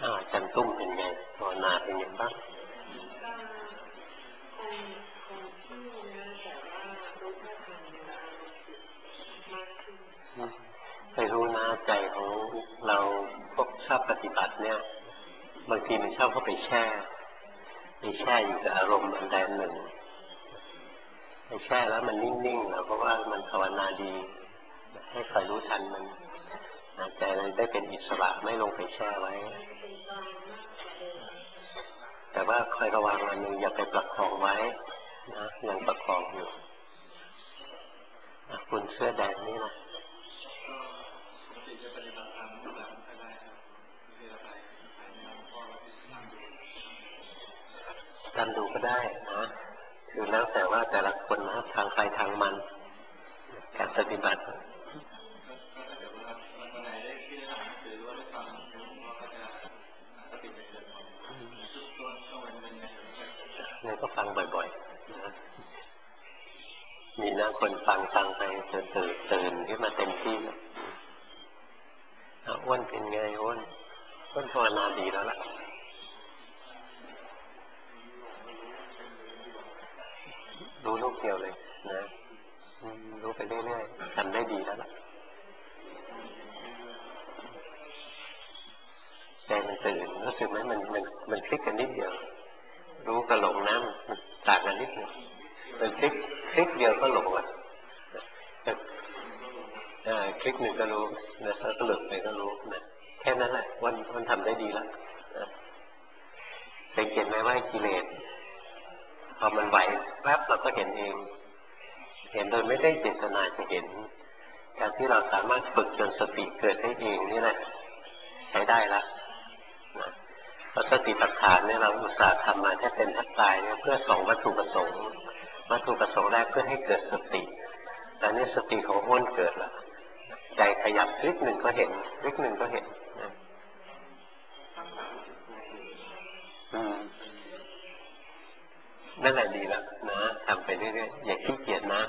จันตุ้มเป็นไงภาวนาเป็นไงบ้างไปรู้นะใจของเราพวกชอบปฏิบัติเนี่ยบางทีมันชอบเข้าไปแช่อยู่กับอารมณ์อันใดหนึ่งไปแช่แล้วมันนิ่งๆเพราะว่ามันภาวนาดีให้คอยรู้ทันมันใจเราได้เป็นอิสระไม่ลงไปแช่ไว้แต่ว่าคอยระวังอันหนึ่งอย่าไปประคองไว้นะยังประคองอยู่คุณเสื้อแดงนี่นะตามดูก็ได้นะคือแล้วแต่ว่าแต่ละคนนะทางใครทางมันการปฏิบัติเนี่ยก็ฟังบ่อยๆนะมีนะคนฟังไปตื่นขึ้นมาเต็มที่อ้วนเป็นไงอ้วนภาวนาดีแล้วล่ะรู้ลูกเดียวเลยนะรู้ไปเรื่อยๆทำได้ดีแล้วล่ะใจมันตื่นรู้สึกไหมมันคลิกกันนิดเดียวรู้กับหลงนะมันต่างกันนิดเดียวมันคลิกเดียวก็หลงอ่ะคลิกหนึ่งก็รู้นะแล้วก็หลุดไปก็รู้นะแค่นั้นแหละวันทำได้ดีแล้วสังเกตไหมว่ากิเลสพอมันไหวแป๊บเราก็เห็นเองเห็นโดยไม่ได้เจตนาจะเห็นการที่เราสามารถฝึกจนสติเกิดได้เองนี่แหละใช้ได้ละนะเพราะสติปัฏฐานเนี่ยเราอุตส่าห์ทำมาแค่เป็นแทบตายเนี่ยเพื่อสองวัตถุประสงค์แรกเพื่อให้เกิดสติแต่นี่สติของอ้นเกิดแล้วใจขยับคลิกหนึ่งก็เห็นคลิกหนึ่งก็เห็นนะนั่นแหละดีแล้วนะทำไปเรื่อยๆอย่าขี้เกียจนะ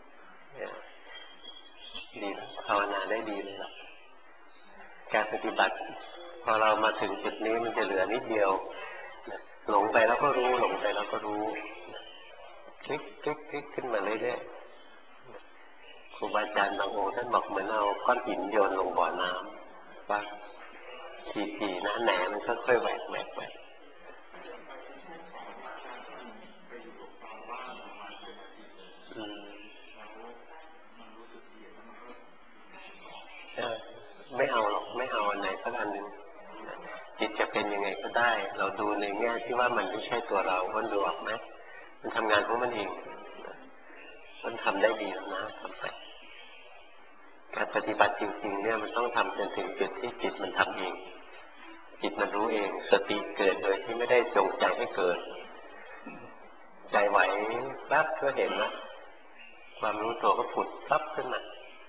ดีแล้วภาวนาได้ดีเลยล่ะการปฏิบัติพอเรามาถึงจุดนี้มันจะเหลือนิดเดียวหลงไปแล้วก็รู้หลงไปแล้วก็รู้คลิกขึ้นมาเรื่อยๆครูบาอาจารย์บางองค์ท่านบอกเหมือนเอาก้อนหินโยนลงบ่อน้ำว่าทีนะแหนมันค่อยๆแหวกไม่เอาหรอกไม่เอาอันไหนสักอันหนึ่งจิตจะเป็นยังไงก็ได้เราดูในแง่ที่ว่ามันไม่ใช่ตัวเรามันดูออกไหมมันทำงานของมันเองมันทำได้ดีแล้วนะทำไปการปฏิบัติจริงๆเนี่ยมันต้องทำจนถึงจุดที่จิตมันทำเองจิตมันรู้เองสติเกิดโดยที่ไม่ได้จงใจให้เกิดใจไหวแป๊บก็เห็นนะความรู้ตัวก็ผุดปั๊บขึ้นมา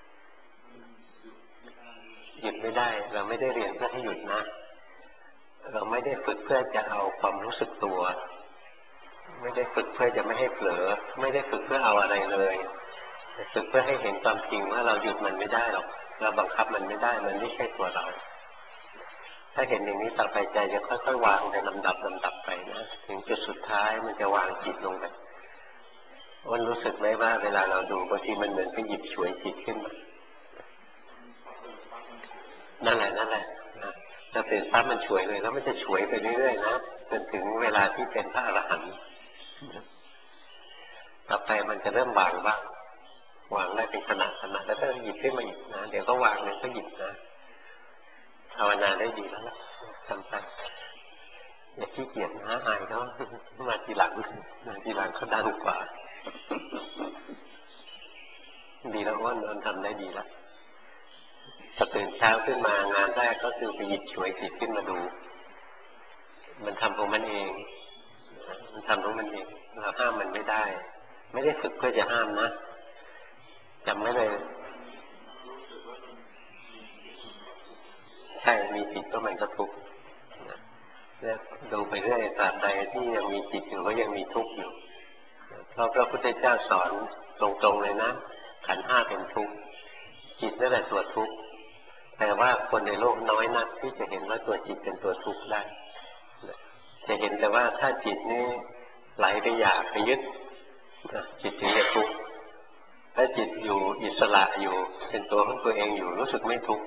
หยุดไม่ได้เราไม่ได้เรียนเพื่อให้หยุดนะเราไม่ได้ฝึกเพื่อจะเอาความรู้สึกตัวไม่ได้ฝึกเพื่อจะไม่ให้เผลอไม่ได้ฝึกเพื่อเอาอะไรเลยฝึกเพื่อให้เห็นความจริงว่าเราหยุดมันไม่ได้หรอกเราบังคับมันไม่ได้มันไม่ใช่ตัวเราถ้าเห็นอย่างนี้ต่อไปใจจะค่อยๆวางในลำดับไปนะถึงจุดสุดท้ายมันจะวางจิตลงไปวันรู้สึกไหมว่าเวลาเราดูบางทีมันเหมือนกับหยิบฉวยจิตขึ้นมานั่นแหละนะจะตื่นปั๊บมันฉวยเลยแล้วมันจะฉวยไปเรื่อยๆนะจนถึงเวลาที่เป็นพระอรหันต์ต่อไปมันจะเริ่มวางบ้างวางได้เป็นขนาดแล้วก็หยิบขึ้นมาอีกนะเดี๋ยวก็วางเลยก็หยิบนะภาวนาได้ดีแล้วทำไปอย่าขี้เกียจนะอายเขามาทีหลังเขาดังกว่าดีแล้วอ้นทำได้ดีแล้วพอตื่นเช้าขึ้นมางานแรกก็คือไปหยิบฉวยจิตขึ้นมาดูมันทำของมันเองเราห้ามมันไม่ได้ฝึกเพื่อจะห้ามนะจำไม่เลยใช่มีจิตก็มันก็ทุกข์เนี่ยดูไปเรื่อยตราบใดที่ยังมีจิตอยู่ก็ยังมีทุกข์อยู่เพราะพระพุทธเจ้าสอนตรงๆเลยนะขันธ์ห้าเป็นทุกข์จิตนั่นแหละตัวทุกข์แต่ว่าคนในโลกน้อยนักที่จะเห็นว่าตัวจิตเป็นตัวทุกข์ได้จะเห็นแต่ว่าถ้าจิตนี้ไหลไปอยากไปยึดจิตถึงจะทุกข์ถ้าจิตอยู่อิสระอยู่เป็นตัวของตัวเองอยู่รู้สึกไม่ทุกข์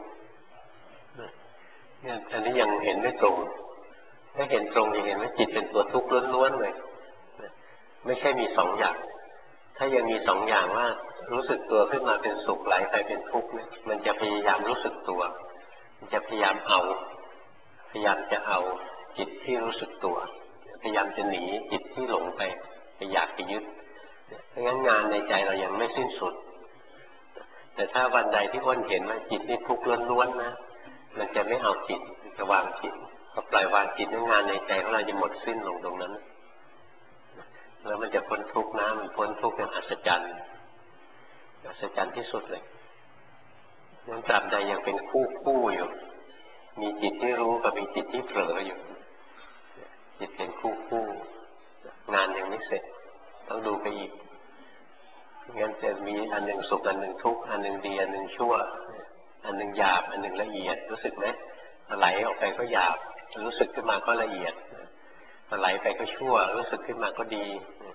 เนี่ยอันนี้ยังเห็นไม่ตรงถ้าเห็นตรงจะเห็นว่าจิตเป็นตัวทุกข์ล้วนๆเลยไม่ใช่มีสองอย่างถ้ายังมีสองอย่างว่ารู้สึกตัวขึ้นมาเป็นสุขไหลไปเป็นทุกข์เนี่ยมันจะพยายามรู้สึกตัวมันจะพยายามจะเอาจิตที่รู้สึกตัวพยายามจะหนีจิตที่หลงไปอยากไปยึดเพราะงั้นงานในใจเรายังไม่สิ้นสุดแต่ถ้าวันใดที่อ้นเห็นว่าจิตนี่ทุกข์ล้วนๆนะมันจะไม่เอาจิตจะวางจิตพอปล่อยวางจิตงานในใจของเราจะหมดสิ้นลงตรงนั้นแล้วมันจะพ้นทุกข์นะมันพ้นทุกข์อย่างอัศจรรย์ที่สุดเลยนั้นตราบใดยังเป็นคู่อยู่มีจิตที่รู้กับมีจิตที่เผลออยู่จิตเป็นคู่งานยังไม่เสร็จต้องดูไปอีกงั้นจะมีอันหนึ่งสุขอันหนึ่งทุกข์อันหนึ่งดีอันหนึ่งชั่วอันหนึ่งหยาบอันหนึ่งละเอียดรู้สึกไหมไหลออกไปก็หยาบรู้สึกขึ้นมาก็ละเอียดไหลไปก็ชั่วรู้สึกขึ้นมาก็ดี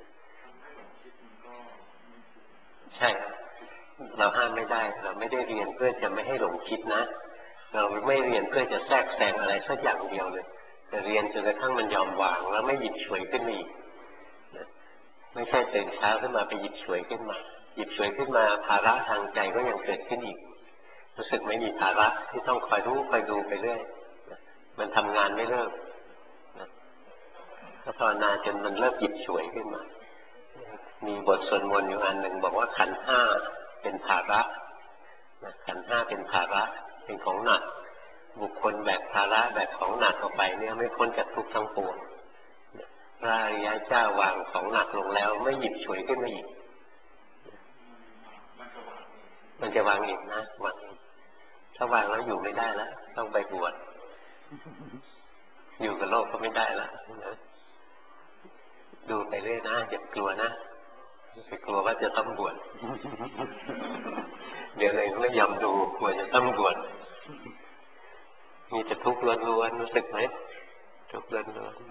ใช่เราห้ามไม่ได้เราไม่ได้เรียนเพื่อจะไม่ให้หลงคิดนะเราไม่เรียนเพื่อจะแทรกแซงอะไรสักอย่างเดียวเลยแต่เรียนจนกระทั่งมันยอมวางแล้วไม่หยิบฉวยขึ้นมาอีกไม่ใช่ตื่นเช้าขึ้นมาไปหยิบฉวยขึ้นมาหยิบฉวยขึ้นมาภาระทางใจก็ยังเกิดขึ้นอีกรู้สึกไม่มีภาระที่ต้องคอยรู้คอยดูไปเรื่อยมันทำงานไม่เลิกถ้าภาวนาจนมันเลิกหยิบฉวยขึ้นมามีบทสวดมนต์อยู่อันหนึ่งบอกว่าขันธ์ห้าเป็นภาระขันธ์ห้าเป็นภาระเป็นของหนักบุคคลแบกภาระแบกของหนักออกไปเนี่ยไม่พ้นจากทุกข์ทั้งปวงพระอริยเจ้าวางของหนักลงแล้วไม่หยิบฉวยขึ้นมาอีกมันจะวางอีกนะวางถ้าวางแล้วอยู่ไม่ได้แล้วต้องไปบวชอยู่กับโลกก็ไม่ได้แล้วดูไปเรื่อยนะอย่ากลัวนะไปกลัวว่าจะต้องบวชเดี๋ยวเลยไม่ยอมดูกลัวจะต้องบวชมีแต่ทุกข์ล้วนๆรู้สึกไหมทุกข์ล้วนๆ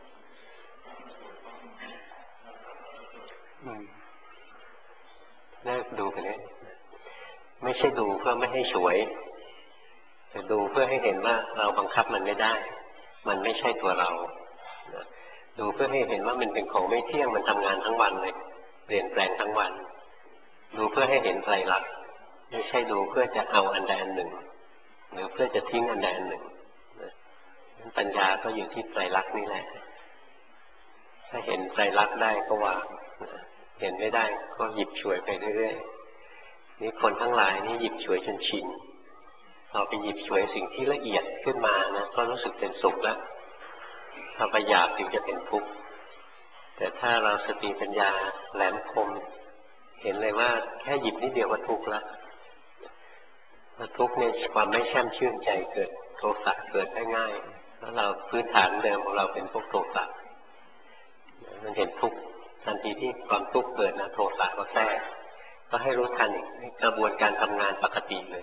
น่าดูไปเลยไม่ใช่ดูเพื่อไม่ให้ฉวยแต่ดูเพื่อให้เห็นว่าเราบังคับมันไม่ได้มันไม่ใช่ตัวเราดูเพื่อให้เห็นว่ามันเป็นของไม่เที่ยงมันทำงานทั้งวันเลยเปลี่ยนแปลงทั้งวันดูเพื่อให้เห็นไตรลักษณ์ไม่ใช่ดูเพื่อจะเอาอันใดอันหนึ่งหรือเพื่อจะทิ้งอันใดอันหนึ่งปัญญาก็อยู่ที่ไตรลักษณ์นี่แหละถ้าเห็นไตรลักษณ์ได้ก็วางเห็นไม่ได้ก็หยิบฉวยไปเรื่อยๆนี่คนทั้งหลายนี่หยิบฉวยจนชินพอไปหยิบฉวยสิ่งที่ละเอียดขึ้นมานะก็รู้สึกเป็นสุขแล้วพอไปหยาบถึงจะเป็นทุกข์แต่ถ้าเราสติปัญญาแหลมคมเห็นเลยว่าแค่หยิบนิดเดียวก็ทุกข์แล้วทุกข์เนี่ยความไม่แช่มชื่นใจเกิดโทสะเกิดได้ง่ายแล้วเราพื้นฐานเดิมของเราเป็นพวกโทสะมันเห็นทุกข์ทันทีที่ความทุกข์เกิดนะโทสะก็แทรกก็ให้รู้ทันอีกกระบวนการทำงานปกติเลย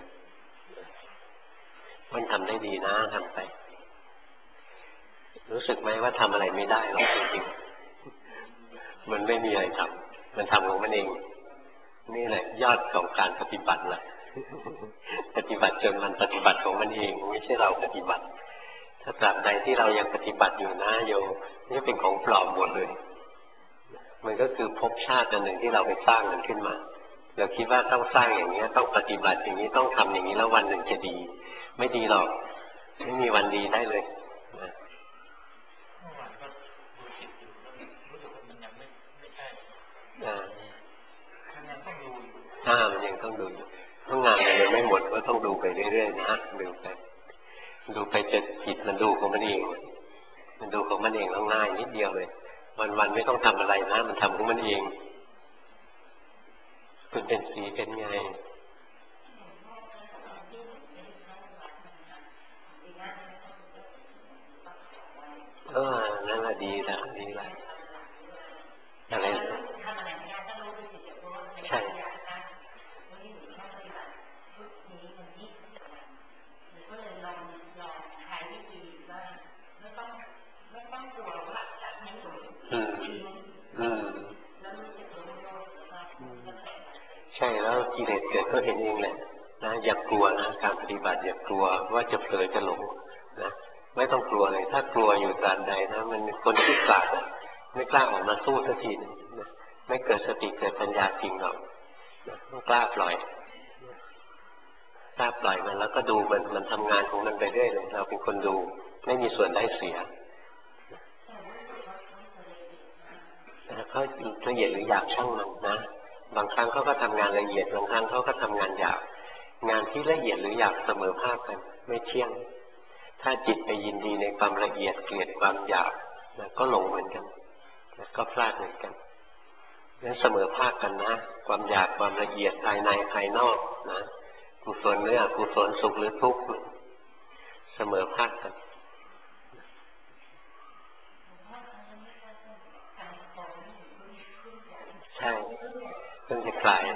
มันทำได้ดีนะทำไปรู้สึกไหมว่าทำอะไรไม่ได้หรอกจริงๆมันไม่มีอะไรทำมันทำของมันเองนี่แหละยอดของการปฏิบัติแหละปฏิบัติจนมันปฏิบัติของมันเองไม่ใช่เราปฏิบัติถ้าตราบใดที่เรายังปฏิบัติอยู่นะโยนี่เป็นของปลอมหมดเลยมันก็คือภพชาติอันหนึ่งที่เราไปสร้างมันขึ้นมาเราคิดว่าต้องสร้างอย่างนี้ต้องปฏิบัติอย่างนี้ต้องทำอย่างนี้แล้ววันหนึ่งจะดีไม่ดีหรอกไม่มีวันดีได้เลยมันยังต้องดูอยู่เพราะงานมันยังไม่หมดก็ต้องดูไปเรื่อยๆนะดูไปจนจิตมันดูของมันเองมันดูของมันเองแล้วง่ายนิดเดียวเลยวันๆไม่ต้องทำอะไรนะมันทำของมันเองคุณเป็นสีเป็นไงนั่นแหละดีละดีละอะไรใช่อืมอืมใช่แล้วกิเลสเกิดก็เห็นเองแหละนะอย่ากลัวนะการปฏิบัติอย่ากลัวว่าจะเผลอจะหลงนะไม่ต้องกลัวเลยถ้ากลัวอยู่ตราบใดนะมันเป็นคนที่กล้าไม่กล้าออกมาสู้สักทีนะไม่เกิดสติเกิดปัญญาจริงหรอกนะต้องกล้าปล่อยมันแล้วก็ดูมันทำงานของมันไปเรื่อยเลยเราเป็นคนดูไม่มีส่วนได้เสียเขาละเอียดหรือหยาบช่างมันนะบางครั้งเขาก็ทำงานละเอียดบางครั้งเขาก็ทำงานหยาบงานที่ละเอียดหรือหยาบเสมอภาคกันไม่เที่ยงถ้าจิตไปยินดีในความละเอียดเกลียดความหยาบก็หลงเหมือนกันก็พลาดเหมือนกันนั้นเสมอภาคกันนะความหยาบความละเอียดภายในภายนอกนะกุศลหรืออกุศลสุขหรือทุกข์เสมอภาคกันใช่เพิ่งจะคลาย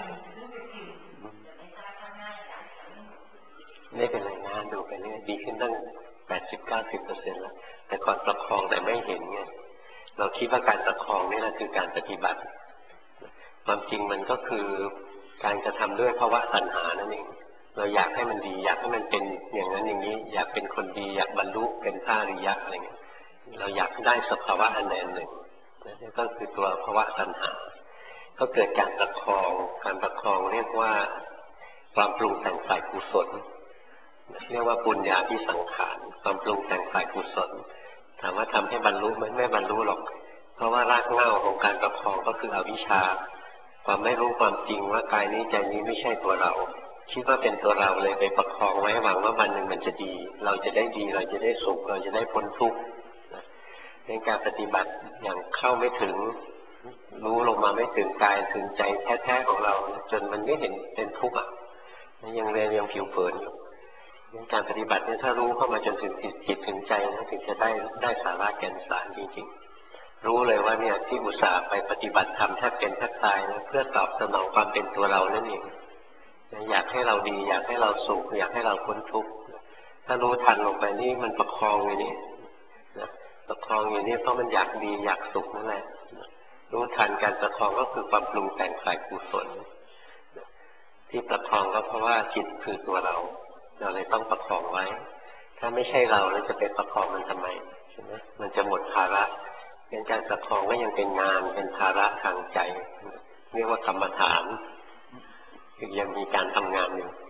ไม่เป็นไรนะดูไปเรื่อยดีขึ้นตั้ง80-90%แล้วแต่ก่อนประคองแต่ไม่เห็นไงเราคิดว่าการประคองนี่แหละคือการปฏิบัติความจริงมันก็คือการกระทำด้วยภาวะตัณหานั่นเองเราอยากให้มันดีอยากให้มันเป็นอย่างนั้นอย่างนี้อยากเป็นคนดีอยากบรรลุเป็นพระอริยะอะไรเงี้ยเราอยากได้สภาวะอันใดอันหนึ่งนั่นก็คือตัวภาวะตัณหาก็เกิดการประคองการประคองเรียกว่าความปรุงแต่งฝ่ายกุศลเรียกว่าปุญญาภิสังขารความปรุงแต่งฝ่ายกุศลถามว่าทำให้บรรลุไหมไม่บรรลุหรอกเพราะว่ารากเหง้าของการประคองก็คืออวิชชาความไม่รู้ความจริงว่ากายนี้ใจนี้ไม่ใช่ตัวเราคิดว่าเป็นตัวเราเลยไปประคองไว้หวังว่าวันหนึ่งมันจะดีเราจะได้ดีเราจะได้สุขเราจะได้พ้นทุกข์ในการปฏิบัติอย่างเข้าไม่ถึงรู้ลงมาไม่ถึงกายถึงใจแท้ๆของเราจนมันไม่เห็นเป็นทุกข์อ่ะยังเรียนยังผิวเผินอยู่การปฏิบัติเนี่ยถ้ารู้เข้ามาจนถึงจิตถึงใจนะถึงจะได้สาระแก่นสารจริงๆรู้เลยว่าเนี่ยที่อุตส่าห์ไปปฏิบัติธรรมแทบเป็นแทบตายนะเพื่อตอบสนองความเป็นตัวเรานั่นเองอยากให้เราดีอยากให้เราสุขอยากให้เราพ้นทุกข์ถ้ารู้ทันลงไปนี่มันประคองอยู่นี่ประคองอยู่นี่เพราะมันอยากดีอยากสุขนั่นแหละรู้ทันการประคองก็คือความปรุงแต่งฝ่ายกุศลที่ประคองก็เพราะว่าจิตคือตัวเราเลยต้องประคองไว้ถ้าไม่ใช่เราแล้วจะไปประคองมันทำไมใช่ไหมมันจะหมดภาระเป็นการประคองก็ยังเป็นงานเป็นภาระทางใจเรียกว่ากรรมฐานยังมีการทำงานอยู่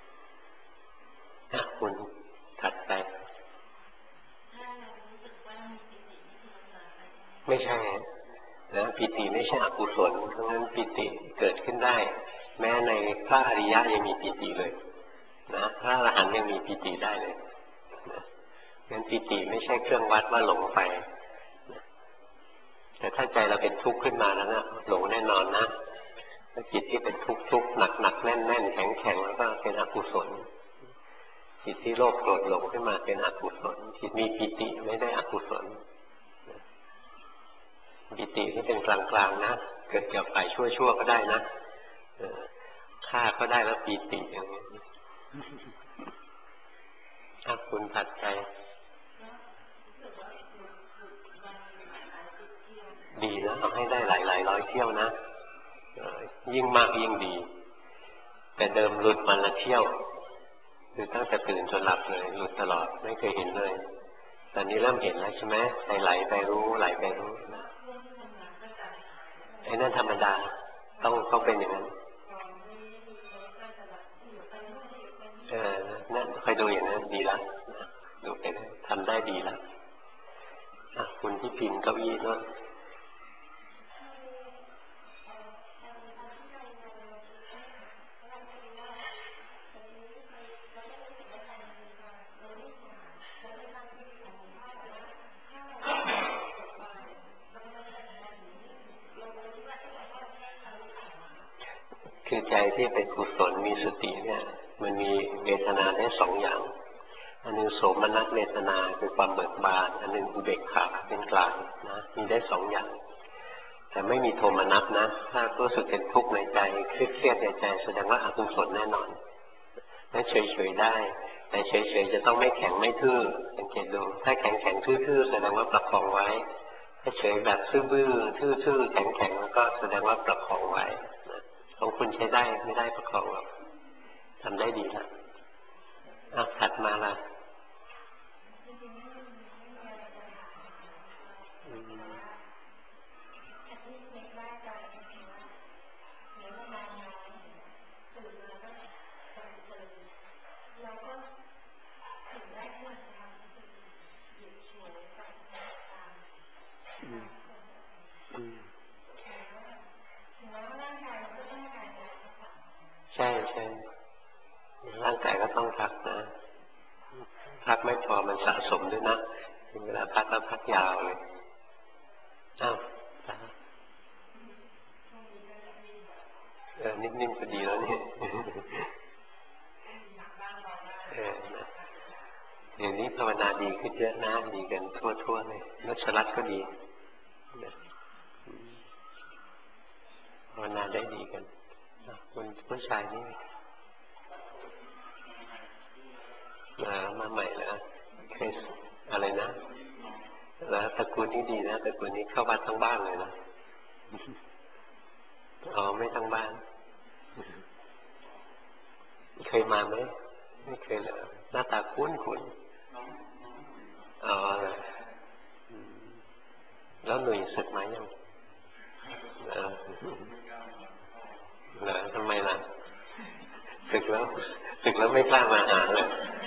คุณถัดไปไม่ใช่นะปิติไม่ใช่อกุศลเพราะงั้นปิติเกิดขึ้นได้แม้ในพระอริยะยังมีปิติเลยนะพระอรหันต์ยังมีปิติได้เลยงั้นปิติไม่ใช่เครื่องวัดว่าหลงไปแต่ถ้าใจเราเป็นทุกข์ขึ้นมาแล้วนะหลงแน่นอนนะจิตที่เป็นทุกข์หนักแน่นแข็งแล้วก็เป็นอกุศลจิตที่โลภโกรธหลงขึ้นมาเป็นอกุศลจิตมีปิติไม่ได้อกุศลปิติที่เป็นกลางๆนะเกิดจากฝ่ายชั่วก็ได้นะฆ่าก็ได้แล้วปิติอย่างนี้ถ้าคุณผัดใจดีนะเอาให้ได้หลายร้อยเที่ยวนะยิ่งมากยิ่งดีแต่เดิมหลุดมันละเที่ยวคือตั้งแต่ตื่นจนหลับเลยหลุดตลอดไม่เคยเห็นเลยตอนนี้เริ่มเห็นแล้วใช่ไหมไหลไปรู้ไหลไปรู้ไอ้นั่นธรรมดาต้องเป็นอย่างนั้นนั่นคอยดูอย่างนั้นดีแล้วดูไปทำได้ดีแล้วคุณที่พิมพ์เก้าอี้เนาะคือใจที่เป็นกุศลมีสติเนี่ยมันมีเวทนาได้สองอย่างอันนึงโสมนัสเวทนาคือความเบิกบานอันนึงอุเบกขาเป็นกลางนะมีได้สองอย่างแต่ไม่มีโทมนัสนะถ้ารู้สึกเป็นทุกข์ในใจเครียดในใจแสดงว่าอกุศลแน่นอนนั้นเฉยๆได้แต่เฉยๆจะต้องไม่แข็งไม่ทื่อสังเกตดูถ้าแข็งทื่อๆแสดงว่าประคองไว้ถ้าเฉยแบบซื่อบื้อทื่อๆแข็งๆแล้วก็แสดงว่าประคองไว้ของคุณใช้ได้ไม่ได้ประคองหรอกทำได้ดีแล้วถัดมาละใช่ใช่ร่างกายก็ต้องพักนะพักไม่พอมันสะสมด้วยนะถึงเวลาพักแล้วพักยาวเลยนิ่มๆก็ดีแล้วเนี่ยเดี๋ยวนี้ภาวนาดีขึ้นเยอะนะดีกันทั่วเลยนัชรัตก็ดีภาวนาได้ดีกันคนผู้ชายนี่มาใหม่แล้วเคยอะไรนะแล้วตระกูลนี้ดีนะตระกูลนี้เข้าวัดทั้งบ้านเลยนะไม่ทั้งบ้านเคยมาไหมไม่เคยเลยหน้าตาคุ้นแล้วหนุ่ยสึกมายังทำไมล่ะสึกแล้วไม่กล้ามาหาเลย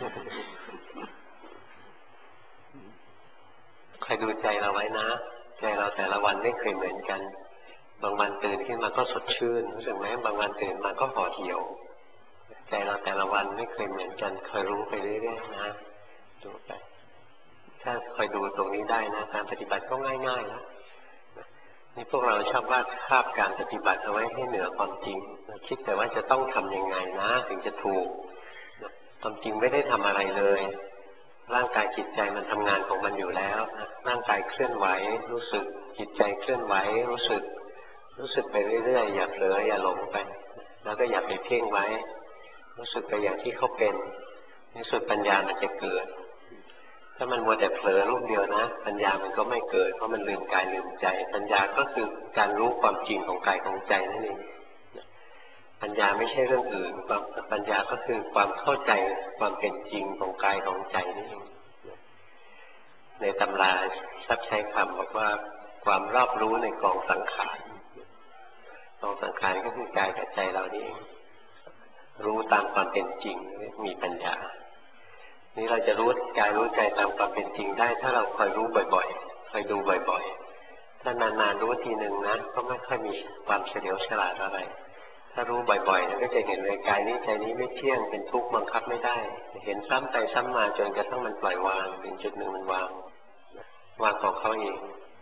ใครดูใจเราไว้นะใจเราแต่ละวันไม่เคยเหมือนกันบางวันตื่นขึ้นมาก็สดชื่นรู้สึกไหมบางวันตื่นมาก็ห่อเหี่ยวใจเราแต่ละวันไม่เคยเหมือนกันคอยรู้ไปเรื่อยๆนะดูไปถ้าคอยดูตรงนี้ได้นะการปฏิบัติก็ง่ายๆแล้วนี่พวกเราชอบวาดภาพการปฏิบัติเอาไว้ให้เหนือความจริงคิดแต่ว่าจะต้องทำยังไงนะถึงจะถูกความจริงไม่ได้ทำอะไรเลยร่างกายจิตใจมันทำงานของมันอยู่แล้วร่างกายเคลื่อนไหวรู้สึกจิตใจเคลื่อนไหวรู้สึกไปเรื่อยๆอย่าเผลออย่าหลงไปแล้วก็อย่าไปเพ่งไว้รู้สึกไปอย่างที่เขาเป็นในสุดปัญญามันจะเกิดถ้ามันมัวแต่เผลอรูปเดียวนะปัญญามันก็ไม่เกิดเพราะมันลืมกายลืมใจปัญญาก็คือการรู้ความจริงของกายของใจนั่นเองปัญญาไม่ใช่เรื่องอื่นปัญญาก็คือความเข้าใจความเป็นจริงของกายของใจนี่เองในตำราชักใช้คำบอกว่าความรอบรู้ในกองสังขารกองสังขารก็คือกายกับใจเรานี่เองรู้ตามความเป็นจริงมีปัญญานี่เราจะรู้กายรู้ใจตามความเป็นจริงได้ถ้าเราคอยรู้บ่อยๆคอยดูบ่อยๆถ้านานๆรู้ทีหนึ่งนะก็ไม่ค่อยมีความเฉลียวฉลาดอะไรถ้ารู้บ่อยๆก็จะเห็นเลยกายนี้ใจนี้ไม่เที่ยงเป็นทุกข์บังคับไม่ได้เห็นซ้ำไปซ้ำมาจนกระทั่งมันปล่อยวางถึงจุดหนึ่งมันวางของเขาเอง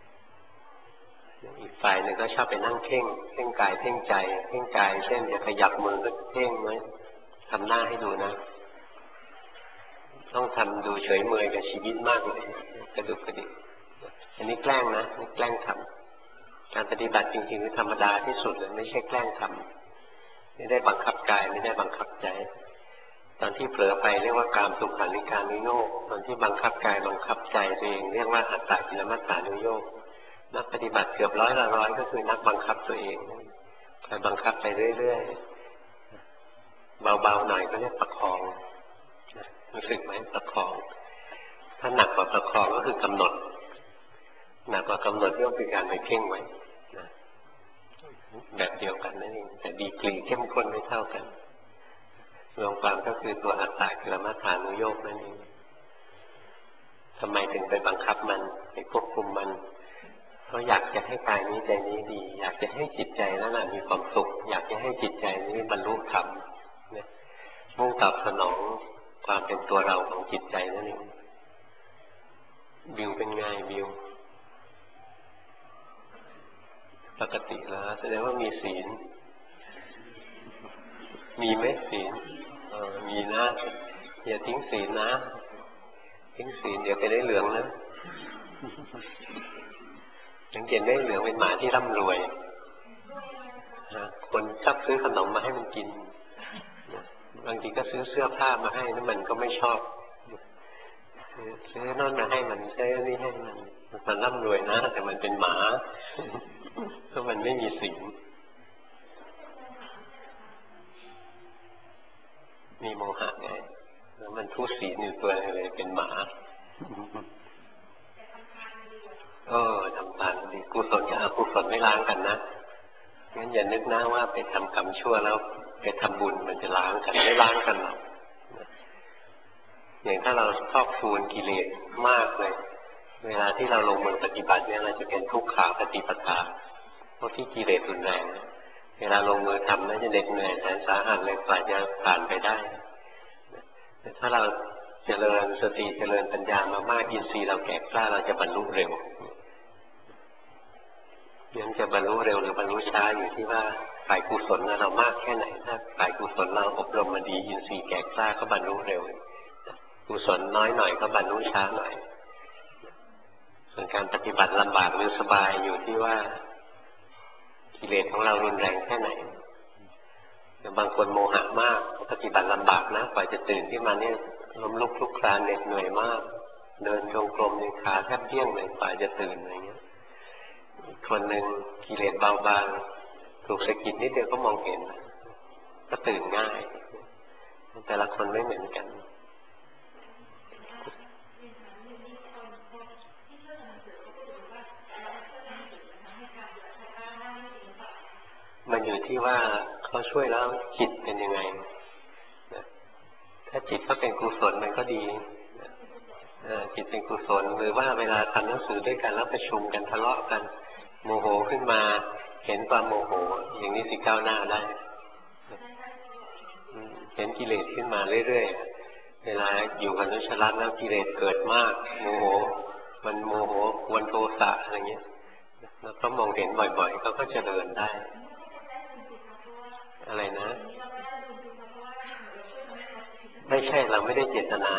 อีกฝ่ายหนึ่งก็ชอบไปนั่งเพ่งกายเพ่งใจเพ่งกายเช่นจะขยับมือก็เพ่งไว้ทำหน้าให้ดูนะต้องทำดูเฉยเมยกับชีวิตมากเลยกระดุกกระดิกอันนี้แกล้งนะนี่แกล้งทำการปฏิบัติจริงๆคือธรรมดาที่สุดเลยไม่ใช่แกล้งทำไม่ได้บังคับกายไม่ได้บังคับใจตอนที่เผลอไปเรียกว่ากามสุขานิการนุโยคตอนที่บังคับกายบังคับใจตัวเองเรียกว่าอัตตกิลมัฏฐานุโยคนักปฏิบัติเกือบร้อยก็คือนักบังคับตัวเองคอยบังคับไปเรื่อยๆเบาๆหน่อยก็เรียกประคองรู้สึกไหมประคองถ้าหนักกว่าประคองก็คือกำหนดหนักกว่ากำหนดก็คือการไปเพ่งไว้แบบเดียวกันนั่นเองแต่ดีกรีเข้มข้นไม่เท่ากันรวมความก็คือตัวอัตตกิลมัฏฐานุโยคนั่นเองทำไมถึงไปบังคับมันไปควบคุมมันเพราะอยากจะให้กายนี้ใจนี้ดีอยากจะให้จิตใจนั้นมีความสุขอยากจะให้จิตใจนี้บรรลุธรรมมุ่งตอบสนองความเป็นตัวเราของจิตใจนั่นเองบิวเป็นไงบิวปกติแล้วแสดงว่ามีศีลมีไหมศีลมีนะอย่าทิ้งศีลนะทิ้งศีลเดี๋ยวไปได้เหลืองนะสังเกตได้เหลืองเป็นหมาที่ร่ำรวยคนชอบซื้อขนมมาให้มันกินบางทีก็ซื้อเสื้อผ้ามาให้นั่นมันก็ไม่ชอบซื้อโน่นมาให้มันซื้อนี่ให้มันมันร่ำรวยนะแต่มันเป็นหมาเพราะมันไม่มีศีลมีโมหะไงแล้วมันทุศีลอยู่ตัวเลยเป็นหมาทำทานดีกุศลกับอกุศลไม่ล้างกันนะงั้นอย่านึกนะว่าไปทำกรรมชั่วแล้วไปทำบุญมันจะล้างกันไม่ล้างกันหรอกอย่างถ้าเราครอบครูนกิเลสมากเลยเวลาที่เราลงมือปฏิบัติเนี่ยเราจะเป็นทุกขาปฏิปทาเพราะที่กิเลสรุนแรงเวลาลงมือทำน่าจะเหน็ดเหนื่อยแสนสาหัสเลยกว่าจะผ่านไปได้แต่ถ้าเราเจริญสติเจริญปัญญามามากอินทรีย์เราแก่กล้าเราจะบรรลุเร็วยังจะบรรลุเร็วหรือบรรลุช้าอยู่ที่ว่าฝ่ายกุศลเรามากแค่ไหนถ้าฝ่ายกุศลเราอบรมมาดีอินทรีย์แก่กล้าก็บรรลุเร็วกุศลน้อยหน่อยก็บรรลุช้าหน่อยส่วนการปฏิบัติลำบากหรือสบายอยู่ที่ว่ากิเลสของเรารุนแรงแค่ไหนบางคนโมหะมากปฏิบัติลำบากนะกว่าจะตื่นขึ้นมาเนี่ยล้มลุกคลุกคลานเหน็ดเหนื่อยมากเดินจงกรมในขาแทบเดี้ยงเลยกว่าจะตื่นอะไรเงี้ยคนหนึ่งกิเลสเบาบางถูกสะกิดนิดเดียวก็มองเห็นก็ตื่นง่ายแต่ละคนไม่เหมือนกันมันอยู่ที่ว่าเขาช่วยแล้วจิตเป็นยังไงถ้าจิตเขาเป็นกุศลมันก็ดีจิตเป็นกุศลหรือว่าเวลาทำหนังสือด้วยกันแล้วประชุมกันทะเลาะกันโมโหขึ้นมาเห็นความโมโหอย่างนี้สิก้าวหน้าได้เห็นกิเลสขึ้นมาเรื่อยๆเวลาอยู่กับนุชรัตน์แล้วกิเลสเกิดมากโมโหมันโมโหวันโทสะอะไรเงี้ยแล้วก็มองเห็นบ่อยๆเขาก็เจริญได้อะไรนะไม่ใช่เราไม่ได้เจตนา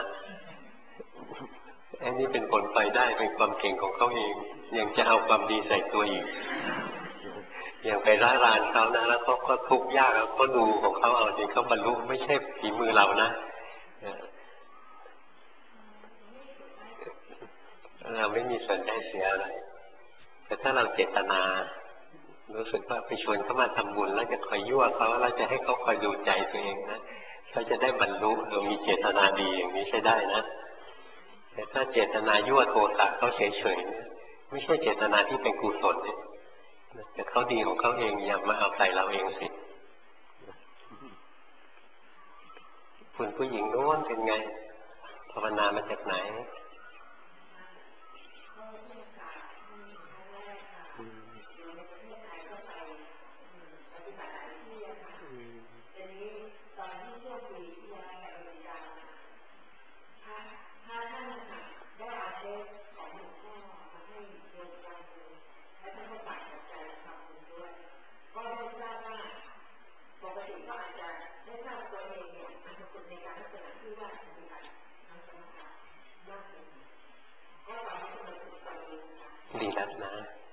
อันนี้เป็นผลไปได้เป็นความเก่งของเขาเองยังจะเอาความดีใส่ตัวอีกอย่างไปร้านเขานะแล้วเขาก็ทุกข์ยากแล้วก็ดูของเขาเอาจริงเขาบรรลุไม่ใช่ฝีมือเรานะเราไม่มีส่วนได้เสียอะไรแต่ถ้าเราเจตนารู้สึกว่าไปชวนเขามาทำบุญแล้วจะคอยยั่วเขาแล้วจะให้เขาคอยดูใจตัวเองนะเขาจะได้บรรลุโดยมีเจตนาดีอย่างนี้ใช้ได้นะแต่ถ้าเจตนายั่วโทสะเขาเฉยๆไม่ใช่เจตนาที่เป็นกุศลเนี่ยแต่เขาดีของเขาเองอย่ามาเอาใส่เราเองสิคุณผู้หญิงโน้นเป็นไงภาวนามาจากไหนดีแล้วนะ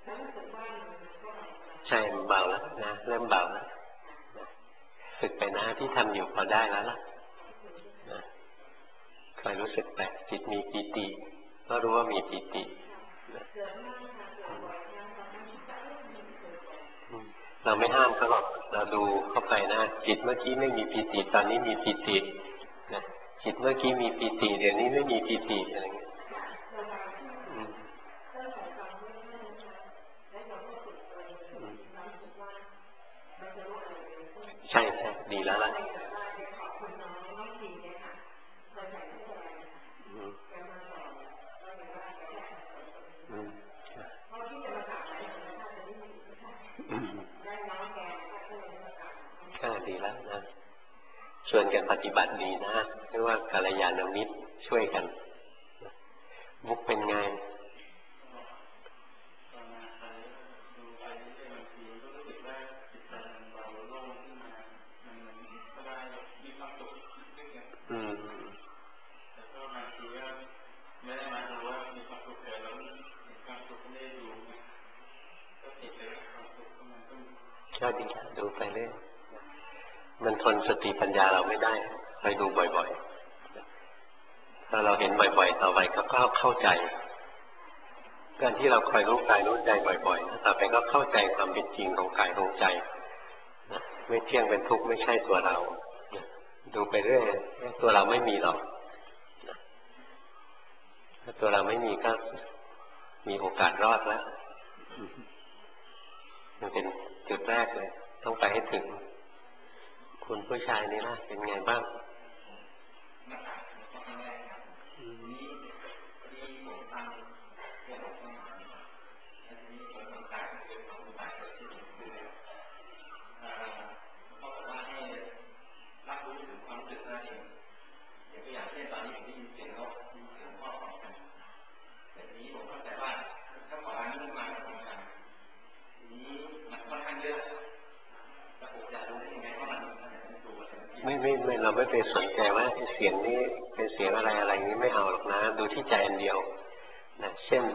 ใช่เบาแล้วนะเริ่มเบาแล้วฝึกไปนะที่ทำอยู่พอได้แล้วล่ะคอยรู้สึกไปจิตมีปีติก็รู้ว่ามีปีติเราไม่ห้ามเขาหรอกเราดูเข้าไปนะจิตเมื่อกี้ไม่มีปีติตอนนี้มีปีตินะจิตเมื่อกี้มีปีติเดี๋ยวนี้ไม่มีปีติอะไรเงี้ยใช่ใช่ดีแล้วล่ะดีแล้วนะชวนกันปฏิบัติดีนะเรียกว่ากัลยาณมิตรช่วยกันมุกเป็นไงก็ดีดูไปเรื่อยมันทนสติปัญญาเราไม่ได้ไปดูบ่อยๆถ้าเราเห็นบ่อยๆต่อไปก็เข้าใจไปการที่เราคอยรู้กายรู้ใจบ่อยๆต่อไปก็เข้าใจความเป็นจริงของกายของใจไม่เที่ยงเป็นทุกข์ไม่ใช่ตัวเราดูไปเรื่อยตัวเราไม่มีหรอกถ้าตัวเราไม่มีก็มีโอกาสรอดแล้วมันเป็นจุดแรกเลยต้องไปให้ถึงคุณผู้ชายนี่ล่ะเป็นไงบ้างไม่เราไม่ไปสนใจว่าเสียงนี้เป็นเสียงอะไรนี้ไม่เอาหรอกนะดูที่ใจอันเดียวนะเช่น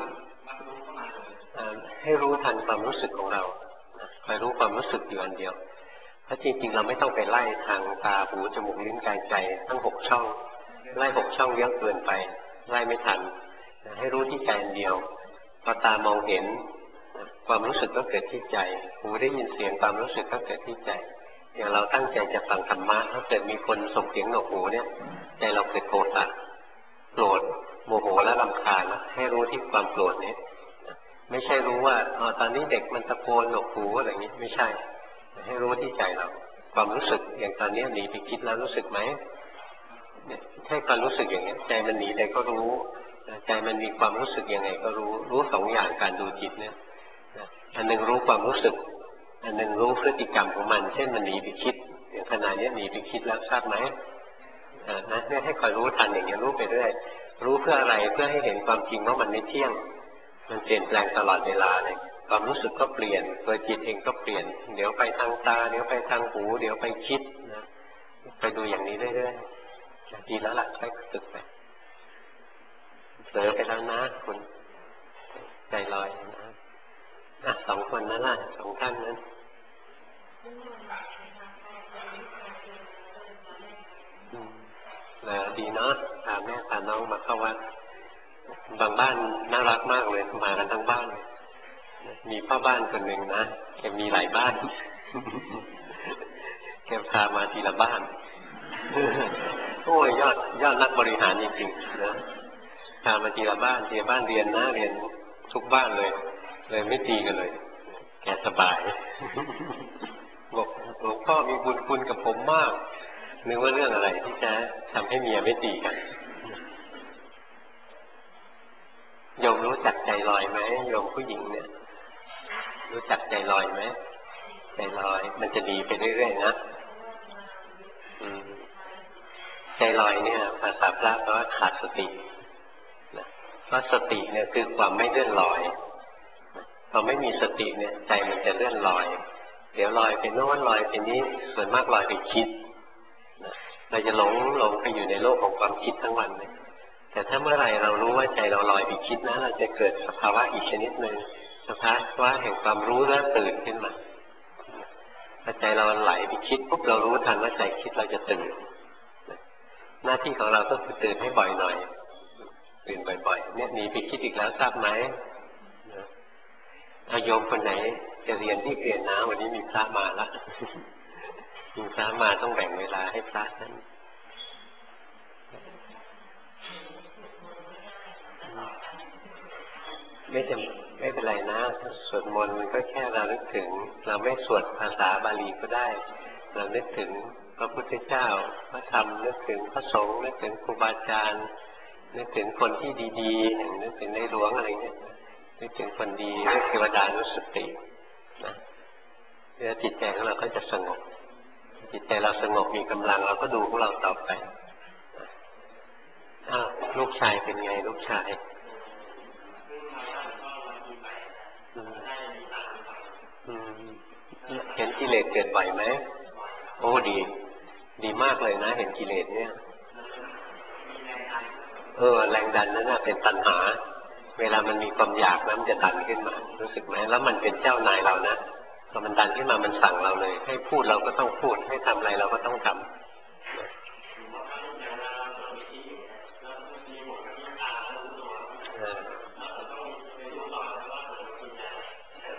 ให้รู้ทันความรู้สึกของเราคอยรู้ความรู้สึกอยู่อันเดียวเพราะจริงๆเราไม่ต้องไปไล่ทางตาหูจมูกลิ้นกายใจทั้ง6 ช่องไล่6 ช่องเยอะเกินไปไล่ไม่ทันให้รู้ที่ใจอันเดียวพอตามองเห็นความรู้สึกก็เกิดที่ใจหูได้ยินเสียงความรู้สึกก็เกิดที่ใจอย่างเราตั้งใจจะฟังธรรมะถ้าเกิดมีคนส่งเสียงหนวกหูเนี่ยใจเราเกิดโกรธโกรธโมโหและรำคาญให้รู้ที่ความโกรธนี้ไม่ใช่รู้ว่าตอนนี้เด็กมันตะโกนหนวกหูอะไรอย่างนี้ไม่ใช่ให้รู้ที่ใจเราความรู้สึกอย่างตอนนี้หนีไปคิดแล้วรู้สึกไหมเนี่ยแค่ความรู้สึกอย่างนี้ใจมันหนีไปก็รู้ใจมันมีความรู้สึกยังไงก็รู้2 อย่างการดูจิตเนี่ยอันหนึ่งรู้ความรู้สึกอันหนึ่งรู้พฤติกรรมของมันเช่นมันหนีไปคิดอย่างขณะนี้หนีไปคิดแล้วทราบไหมนะเนี่ยให้คอยรู้ทันอย่างนี้รู้ไปเรื่อยรู้เพื่ออะไรเพื่อให้เห็นความจริงว่ามันไม่เที่ยงมันเปลี่ยนแปลงตลอดเวลาเลยความรู้สึกก็เปลี่ยนตัวจิตเองก็เปลี่ยนเดี๋ยวไปทางตาเดี๋ยวไปทางหูเดี๋ยวไปคิดนะไปดูอย่างนี้เรื่อยๆดีแล้วล่ะค่อยฝึกไปเผลอไปแล้วนะคุณใจลอยนะ2 คนนั้นล่ะ2 ท่านนั้นดีเนาะพาแม่พาน้องมาเข้าวัดบางบ้านน่ารักมากเลยมากันทั้งบ้านมีพ่อบ้านคนหนึ่งนะแกมีหลายบ้านแกพามาทีละบ้านโอ้ยยอดนักบริหารจริงๆนะพามาทีละบ้านเรียนนะเรียนทุกบ้านเลยไม่ตีกันเลยแกสบายบอกหลวงพ่อมีบุญคุณกับผมมากนึกว่าเรื่องอะไรที่จะทำให้เมียไม่ตีกันโยมรู้จักใจลอยไหมโยมผู้หญิงเนี่ยรู้จักใจลอยไหมใจลอยมันจะดีไปเรื่อยๆนะใจลอยเนี่ยภาษาพระแปลว่าขาดสติเพราะสติเนี่ยคือความไม่เลื่อนลอยพอไม่มีสติเนี่ยใจมันจะเลื่อนลอยเดี๋ยวลอยไปโน้นลอยไปนี้ส่วนมากลอยไปคิดเราจะหลงไปอยู่ในโลกของความคิดทั้งวันเลยแต่ถ้าเมื่อไหร่เรารู้ว่าใจเราลอยไปคิดนะเราจะเกิดสภาวะอีกชนิดหนึ่งสภาวะแห่งความรู้และตื่นขึ้นมาพอใจเราไหลไปคิดปุ๊บเรารู้ทันว่าใจคิดเราจะตื่นหน้าที่ของเราก็คือตื่นให้บ่อยหน่อยตื่นบ่อยๆเนี่ยหนีไปคิดอีกแล้วทราบไหมโยมคนไหนจะเรียนที่เรียนนะวันนี้มีพระมาละมีพระมาต้องแบ่งเวลาให้พระนั้นไม่เป็นไรนะสวดมนต์มันก็แค่เรานึกถึงเราไม่สวดภาษาบาลีก็ได้เรานึกถึงพระพุทธเจ้าพระธรรมนึกถึงพระสงฆ์นึกถึงครูบาอาจารย์นึกถึงคนที่ดีๆนึกถึงในหลวงอะไรเงี้ยนึกถึงคนดีนึกเทวดานุสตินะแล้วจิตใจของเราก็จะสงบจิตใจเราสงบมีกำลังเราก็ดูของเราต่อไปลูกชายเป็นไงลูกชายเห็นกิเลสเกิดบ่อยไหมโอ้ดีมากเลยนะเห็นกิเลสเนี่ยแรงดันนั้นเป็นตัณหาเวลามันมีความอยากนะมันจะดันขึ้นมารู้สึกไหมแล้วมันเป็นเจ้านายเรานะพอมันดันขึ้นมามันสั่งเราเลยให้พูดเราก็ต้องพูดให้ทำอะไรเราก็ต้องทำ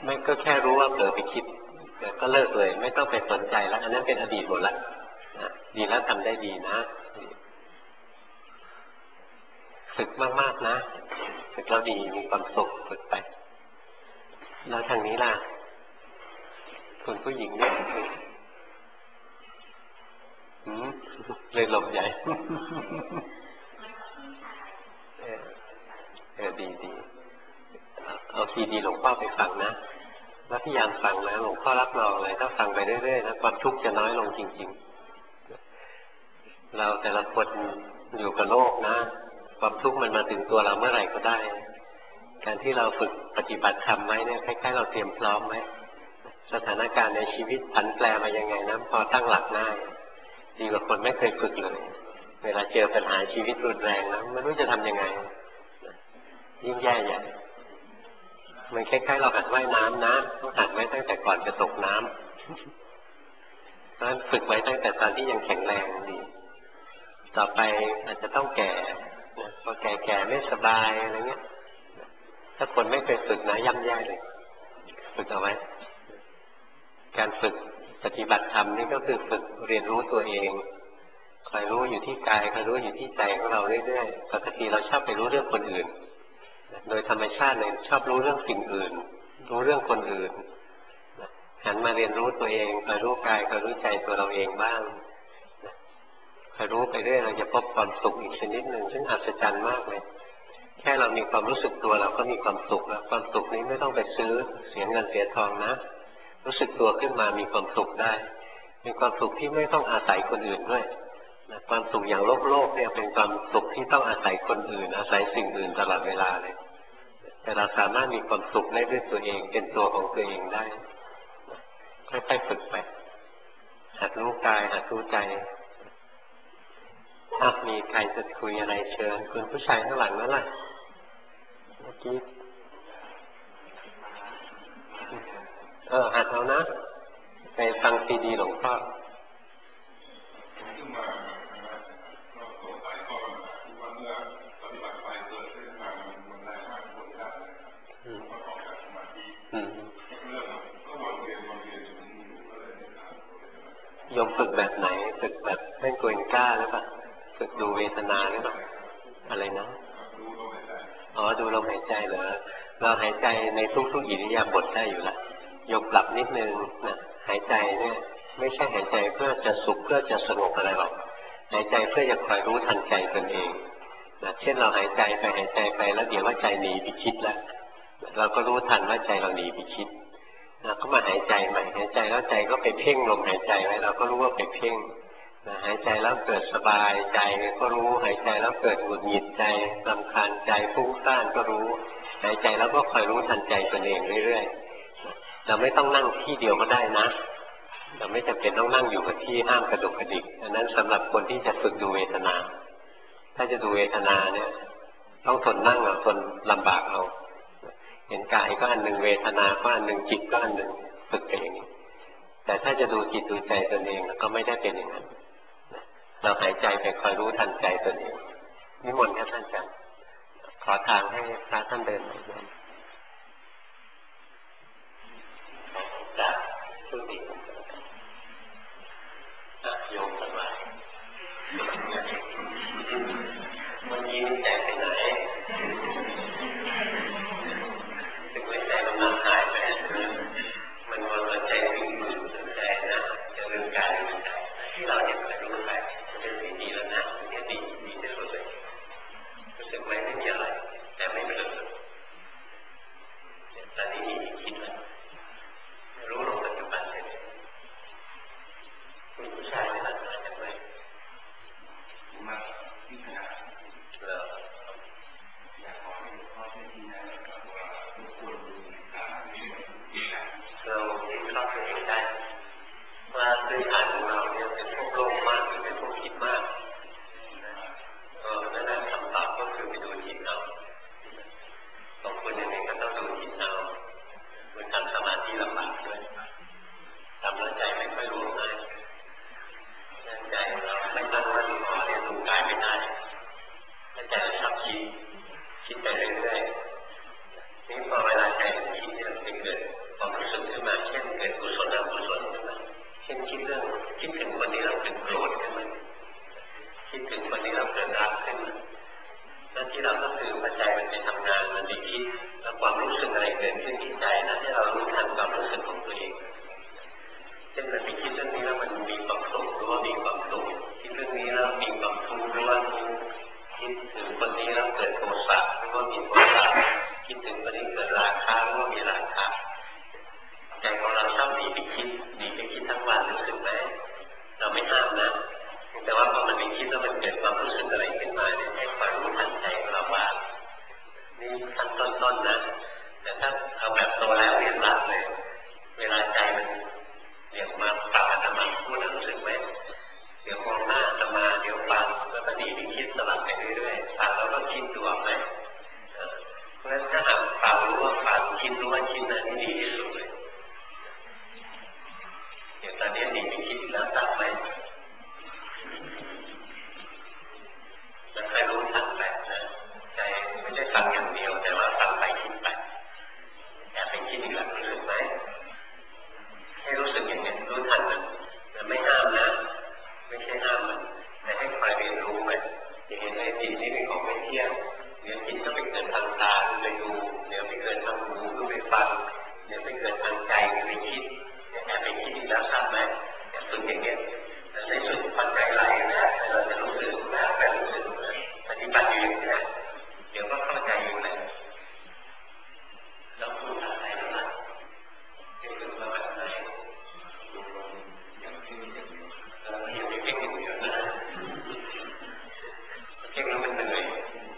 ไม่ก็แค่รู้ว่าเผลอไปคิดก็เลิกเลยไม่ต้องไปสนใจแล้วอันนั้นเป็นอดีตหมดละดีแล้วทำได้ดีนะฝึกมากๆนะฝึกแล้วดีมีความสุขฝึกไปแล้วทางนี้ล่ะคุณผู้หญิงเนี่ยเลยหลบใหญ่ดีเอาซีดีหลวงพ่อไปฟังนะแล้วพยายามฟังนะหลวงพ่อรับรองเลยถ้าฟังไปเรื่อยๆนะความทุกข์จะน้อยลงจริงๆเราแต่ละคนอยู่กับโลกนะความทุกข์มันมาถึงตัวเราเมื่อไหร่ก็ได้การที่เราฝึกปฏิบัติธรรมไว้เนี่ยคล้ายๆเราเตรียมพร้อมไว้สถานการณ์ในชีวิตผันแปรมายังไงนะพอตั้งหลักได้ดีกว่าคนไม่เคยฝึกเลยเวลาเจอปัญหาชีวิตรุนแรงนะไม่รู้จะทำยังไงยิ่งแย่ใหญ่มันคล้ายๆเราหัดว่ายน้ำนะต้องหัดไว้ตั้งแต่ก่อนจะตกน้ำเพราะฉะนั้นฝึกไว้ตั้งแต่ตอนที่ยังแข็งแรงดีต่อไปอาจจะต้องแก่พอแก่ไม่สบายอะไรเงี้ยถ้าคนไม่เคยฝึกนะย่ำแย่เลยฝึกเอาไว้การฝึกปฏิบัติธรรมนี่ก็คือฝึกเรียนรู้ตัวเองคอยรู้อยู่ที่กายคอยรู้อยู่ที่ใจของเราเรื่อยๆปกติเราชอบไปรู้เรื่องคนอื่นโดยธรรมชาติเลยชอบรู้เรื่องสิ่งอื่นรู้เรื่องคนอื่นหันมาเรียนรู้ตัวเองคอยรู้กายคอยรู้ใจตัวเราเองบ้างคอยรู้ไปเรื่อยเราจะพบความสุขอีกชนิดหนึ่งซึ่งอัศจรรย์มากเลยแค่เรามีความรู้สึกตัวเราก็มีความสุขแล้วความสุขนี้ไม่ต้องไปซื้อเสียเงินเสียทองนะรู้สึกตัวขึ้นมามีความสุขได้เป็นความสุขที่ไม่ต้องอาศัยคนอื่นด้วยความสุขอย่างโลกเนี่ยเป็นความสุขที่ต้องอาศัยคนอื่นอาศัยสิ่งอื่นตลอดเวลาเลยแต่เราสามารถมีความสุขได้ด้วยตัวเองเป็นตัวของตัวเองได้ค่อยๆฝึกไปหัดรู้กายหัดรู้ใจถ้ามีใครจะคุยอะไรเชิญคุณผู้ชายข้างหลังนั่นแหละเมื่อกี้หัดเอานะไปฟังซีดีหลวงพ่อโยมฝึกแบบไหนฝึกแบบเล่นโกเอนก้าหรือเปล่าฝึกดูเวทนาหรือเปล่าอะไรนะดูลมหายใจเหรอเราหายใจในทุกๆอิริยาบถได้อยู่ละโยมปรับนิดนึงนะหายใจเนี่ยไม่ใช่หายใจเพื่อจะสุขเพื่อจะสงบอะไรหรอกหายใจเพื่อจะคอยรู้ทันใจตนเองนะเช่นเราหายใจไปแล้วเดี๋ยวว่าใจหนีไปคิดแล้วเราก็รู้ทันว่าใจเราหนีไปคิดก็มาหายใจใหม่หายใจแล้วใจก็ไปเพ่งลมหายใจไว้เราก็รู้ว่าไปเพ่งหายใจแล้วเกิดสบายใจก็รู้หายใจแล้วเกิดหงุดหงิดใจรำคาญใจฟุ้งซ่านก็รู้หายใจแล้วก็คอยรู้ทันใจตนเองเรื่อยๆเราไม่ต้องนั่งที่เดียวก็ได้นะเราไม่จำเป็นต้องนั่งอยู่กับที่ห้ามกระดุกกระดิกอันนั้นสำหรับคนที่จะฝึกดูเวทนาถ้าจะดูเวทนาเนี่ยต้องทนนั่งทนลำบากเอาเห็นกายก็อันหนึ่งเวทนาก็อันหนึ่งจิตก็อันหนึ่งฝึกไปอย่างนี้แต่ถ้าจะดูจิตดูใจตนเองก็ไม่ได้เป็นอย่างนั้นเราหายใจไปคอยรู้ทันใจตนเองนิมนต์ครับท่านอาจารย์ขอทางให้พระท่านเดินไปด้วยจากสุติโยมทั้งหลายวันนี้ใจไปไหนถึงไม่ใจมันหายไปมันวันใจสิ่งอื่นสนใจนะจะเรื่องกายเรื่องใจที่เราเนี่ยไปรู้ไปมันเป็นสิ่งดีแล้วนะเนี่ยดีที่สุดเลยรู้สึกไหมไม่มีอะไรแต่ไม่เผลอเกิดขึ้นที่ใจนะให้เรารู้ทันความรู้สึกของตัวเองเช่นมันไปคิดเรื่องนี้แล้วมันมีความสุขรู้ว่ามีความสุขคิดเรื่องนี้แล้วมีความทุกข์รู้ว่าทุกข์คิดถึงคนนี้แล้วเกิดโทสะรู้ว่ามีโทสะคิดถึงคนนี้เกิดราคะรู้ว่ามีราคะใจของเราชอบหนีไปคิดทั้งวันรู้สึกไหมเราไม่ห้ามนะแต่ว่าพอมันไปคิดแล้วมันเกิดความรู้สึกอะไรขึ้นมาเนี่ยให้คอยรู้ทันใจของเราบ้างนี่ขั้นต้นๆนะแต่ถ้าเอาแบบโตแล้วเรียนหลักเลยเวลาใจมันเดี๋ยวมาฟังอาตมาพูดรู้สึกไหมเดี๋ยวมองหน้าอาตมาเดี๋ยวฟังแล้วก็หนีไปคิดสลับไปเรื่อยๆฟังแล้วก็คิดดูออกไหมเพราะฉะนั้นถ้าหากฟังรู้ว่าฟังคิดรู้ว่าคิดนั่นดีที่สุดเลยเดี๋ยวตอนนี้หนีไปคิดแล้วตัดไหมมันเคยรู้ทันแบบนะใจไม่ได้ฟังอย่างเดียวแต่ว่าฟังไปคิดไปแต่ไปคิดอีกแล้วรู้สึกไหมให้รู้สึกอย่างนี้รู้ทันมันแต่ไม่ห้ามนะไม่ใช่ห้ามมันแต่ให้คอยเรียนรู้ไปจะเห็นในจิตนี้เป็นของไม่เที่ยงเดี๋ยวจิตก็ไปเกิดทางตาไปดูเดี๋ยวไปเกิดทางหูไปฟังเดี๋ยวไปเกิดทางใจไปคิดแต่ไปคิดอีกแล้วทราบไหมแต่ฝึกอย่างนี้ในสุดปัจจัยไหลนะเราจะรู้สึกนะแต่รู้สึกปฏิบัติอยู่อย่างนี้เดี๋ยวก็เข้าใจอยู่แหละแล้วพูดอะไรนะจะฝึกมาแบบไหนอย่างที่เราอยู่ในเก่งอย่างเดียวนะเก่งแล้วมันเหนื่อย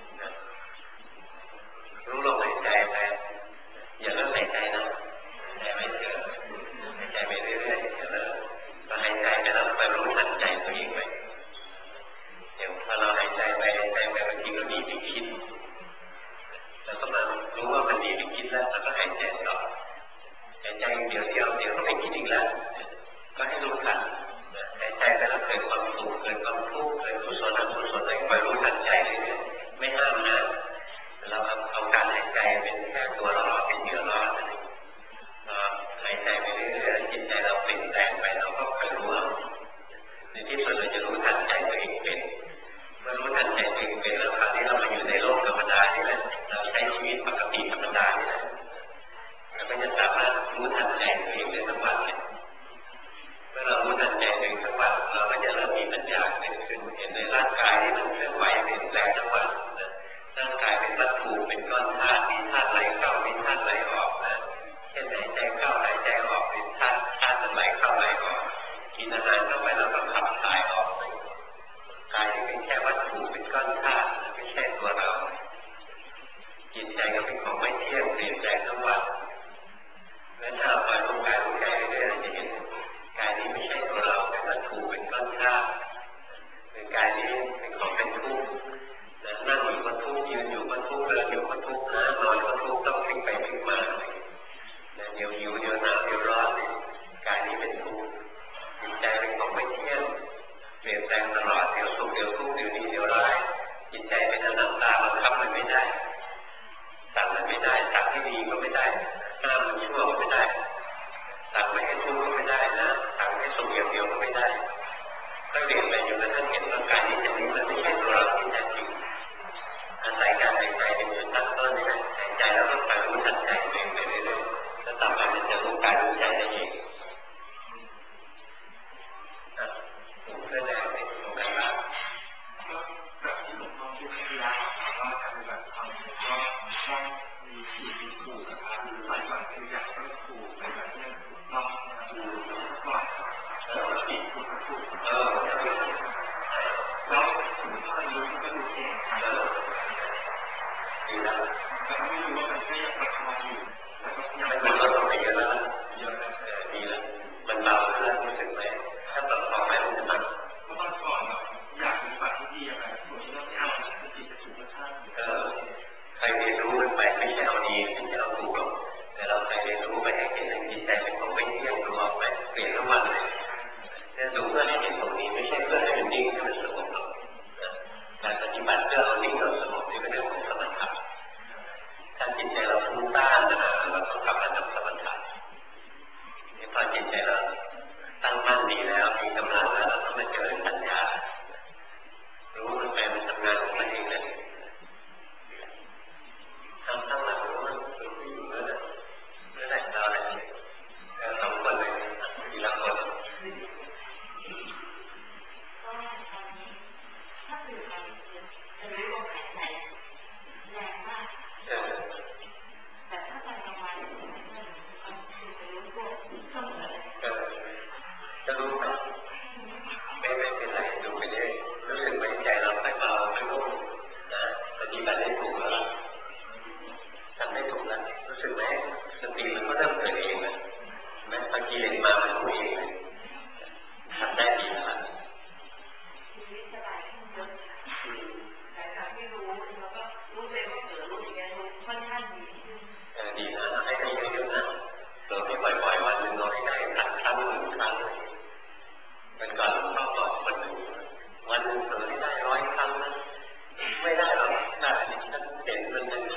รู้ลมหายใจไปอย่าเลิกหายใจนะหายใจไม่เถอะหายใจไปเรื่อยๆอย่าเลิกพอหายใจไปแล้วไปรู้ทันใจตัวเองไปเดี๋ยวพอเราหายใจไปบางทีก็หนีไปคิดแล้วก็มารู้ว่ามันหนีไปคิดแล้วก็หายใจต่อหายใจเดี๋ยวก็ไปคิดอีกแล้วก็ให้รู้ทันหายใจไปแล้วเกิดความสุขเกิดความทุกข์เกิดกุศลอกุศลอะไรคอยรู้ทันใจเรื่อยๆไม่ห้ามนะเราเอาการหายใจเป็นแค่ตัวล่อเป็นเหยื่อล่อนั่นเองหายใจไปเรื่อยๆจิตใจเราเปลี่ยนแปลงไปเราก็คอยรู้ในที่สุดเราจะรู้ทันใจตัวเองเป็นเมื่อรู้ทันใจตัวเองเป็นแล้วคราวนี้เรามาอยู่ในโลกธรรมดานี่แหละเราใช้ชีวิตปกติธรรมดานี่แหละเราก็จะสามารถรู้ทันใจตัวเองได้ทั้งวันเลยเมื่อเรารู้ทันใจตัวเองทั้งวันเราก็จะเริ่มมีปัญญาเกิดขึ้นเห็นในร่างกายที่มันเคลื่อนไหวเปลี่ยนแปลงทั้งวันร่างกายเป็นวัตถุเป็นก้อนธาตุมีธาตุไหลเข้ามีธาตุไหลออกนะเช่นหายใจเข้าหายใจออกเป็นธาตุมันไหลเข้าไหลออกกินอาหารเข้าไปแล้วก็ขับถ่ายออกไปกายเป็นแค่วัตถุเป็นก้อนธาตุไม่ใช่ตัวเราจิตใจก็เป็นของไม่เที่ยงเปลี่ยนแปลงทั้งวันและถ้าเราปล่อยรู้กายรู้ใจเรื่อยๆจะเห็นกายนี้ไม่ใช่ตัวเราเป็นวัตถุเป็นก้อนธาตุเป็นกายนี้เป็นของเป็นทุกข์นั่งอยู่ก็ทุกข์ยืนอยู่ก็ทุกข์เดินอยู่ก็ทุกข์นอนก็ทุกข์ต้องพลิกไปพลิกมาเดี๋ยวหิวเดี๋ยวหนาวเดี๋ยวร้อนกายนี้เป็นทุกข์จิตใจเป็นของไม่เที่ยงเปลี่ยนแปลงตลอดเดี๋ยวสุขเดี๋ยวทุกข์เดี๋ยวดีเดี๋ยวร้ายจิตใจเป็นอนัตตาบังคับมันไม่ได้สั่งมันไม่ได้สั่งให้ดีก็ไม่ได้ห้ามมันชั่วก็ไม่ได้สั่งไม่ให้ทุกข์ก็ไม่ได้นะสั่งให้สุขอย่างเดียวก็ไม่ได้ก็เรียนไปอยู่แล้วท่านเห็นว่ากายนี้จะนี้มันไม่ใช่ตัวเราที่แท้จริงอาศัยการหายใจเป็นจุดตั้งต้นนี่แหละหายใจแล้วก็คอยรู้ทันใจตัวเองไปเรื่อยๆแล้วต่อไปมันจะรู้กายรู้ใจได้เองเพื่อแรงเป็นตรงกลางแบบที่หลวงพ่อพูดที่แล้วว่าการปฏิบัติธรรมก็ต้องมีผิดมีถูกนะครับหรือใส่ก่อนคืออยากให้ถูกในแบบที่ถูกต้องดูก่อนแล้วผิดถูกแล้วสมมติว่ารู้ก็รู้เองดีแล้วแต่ไม่รู้ว่ามันแค่ประคองอยู่แล้วก็ยังมันลดลงไปเยอะแล้วดีแล้วมันเบาขึ้นรู้สึกไหมถ้าประคองไปมันจะมันเมื่อก่อนอยากปฏิบัติที่ดีอะไรผมคิดว่าไม่เอาจิตจะถูกชาติใครเรียนรู้มันไปไม่ใช่เอาดีไม่ใช่เอาถูกหรอกแต่เราใครเรียนรู้ไปให้เห็นในจิตใจเป็นของไม่เที่ยงรู้ออกไหมเปลี่ยนทั้งวันเลยแต่ดูเพื่อให้เห็นตรงนี้ไม่ใช่เพื่อให้มันนิ่งให้มันสงบหรอกการปฏิบัติเพื่อเอานิ่งเอาสงบนี่เป็นเรื่องของสมถะถ้าจิตใจเราฟุ้งซ่านเราต้องกลับมาทำสมถะพอจิตใจเราตั้งมั่นดีแล้วมีกำลังแล้วเราต้องมาเจริญปัญญารู้มันไปมันทำงานของมันเองเลยทำตั้งหลักรู้มัน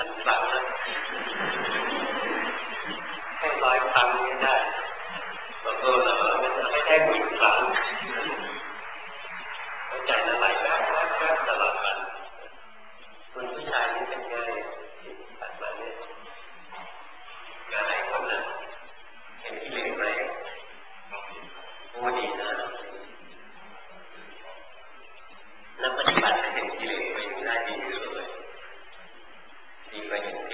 1,000 ครั้งนะให้100 ครั้งไม่ได้บางคนเราไม่ได้10,000 ครั้งใจละลายแวบตลอดวันคุณผู้ชายนี่เป็นไงตัดมาเนี่ยก็หลายคนนะเห็นกิเลสไหมโอ้ดีนะนักปฏิบัติเห็นกิเลสไปอยู่ได้ดีที่สุดเลยดีกว่าเห็นเท